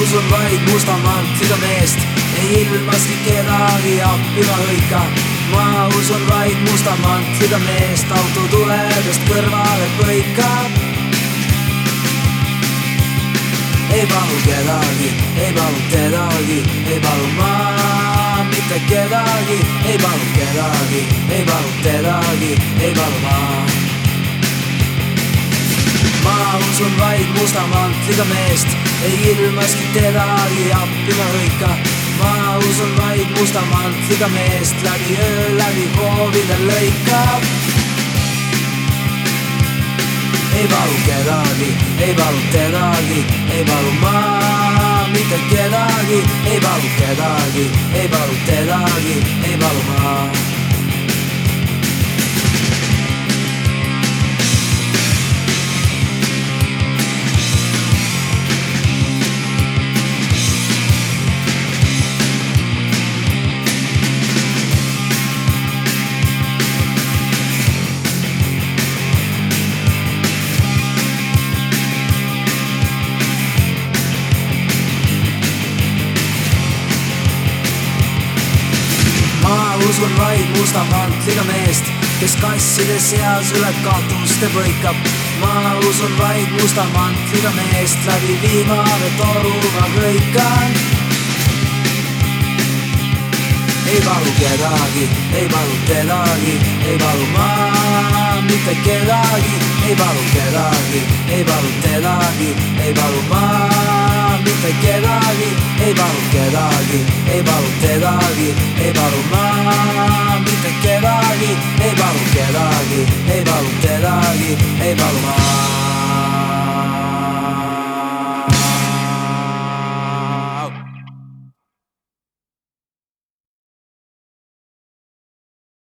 usun vaid musta mantliga meest, ei ilmaski kedagi appi ma hõika. Ma usun vaid musta mantliga meest, auto tuledest kõrvale põikab. Ei palu kedagi, ei palu tedagi, ei palu ma mitte kedagi, ei palu kedagi, ei palu tedagi, ei palu ma. Ma usun vaid musta mantliga meest, ei ilmaski kedagi appi ma hõika. Ma usun vaid musta mantliga meest, läbi öö, läbi hoovide lõikab. Ei palu kedagi, ei palu tedagi, ei palu ma mitte kedagi, ei palu kedagi, ei palu tedagi, ei palu ma. Ma usun vaid musta mantliga meest, kes kasside seas üle katuste põikab. Ma usun vaid musta mantliga meest, läbi vihmade toru ma lõikan. Ei palu kedagi, ei palu tedagi, ei palu ma mitte kedagi, ei palu kedagi, ei palu tedagi, ei palu ma mitte kedagi, ei palu kedagi, ei palu tedagi, ei palu ma mitte kedagi, ei palu kedagi, ei palu tedagi, ei palu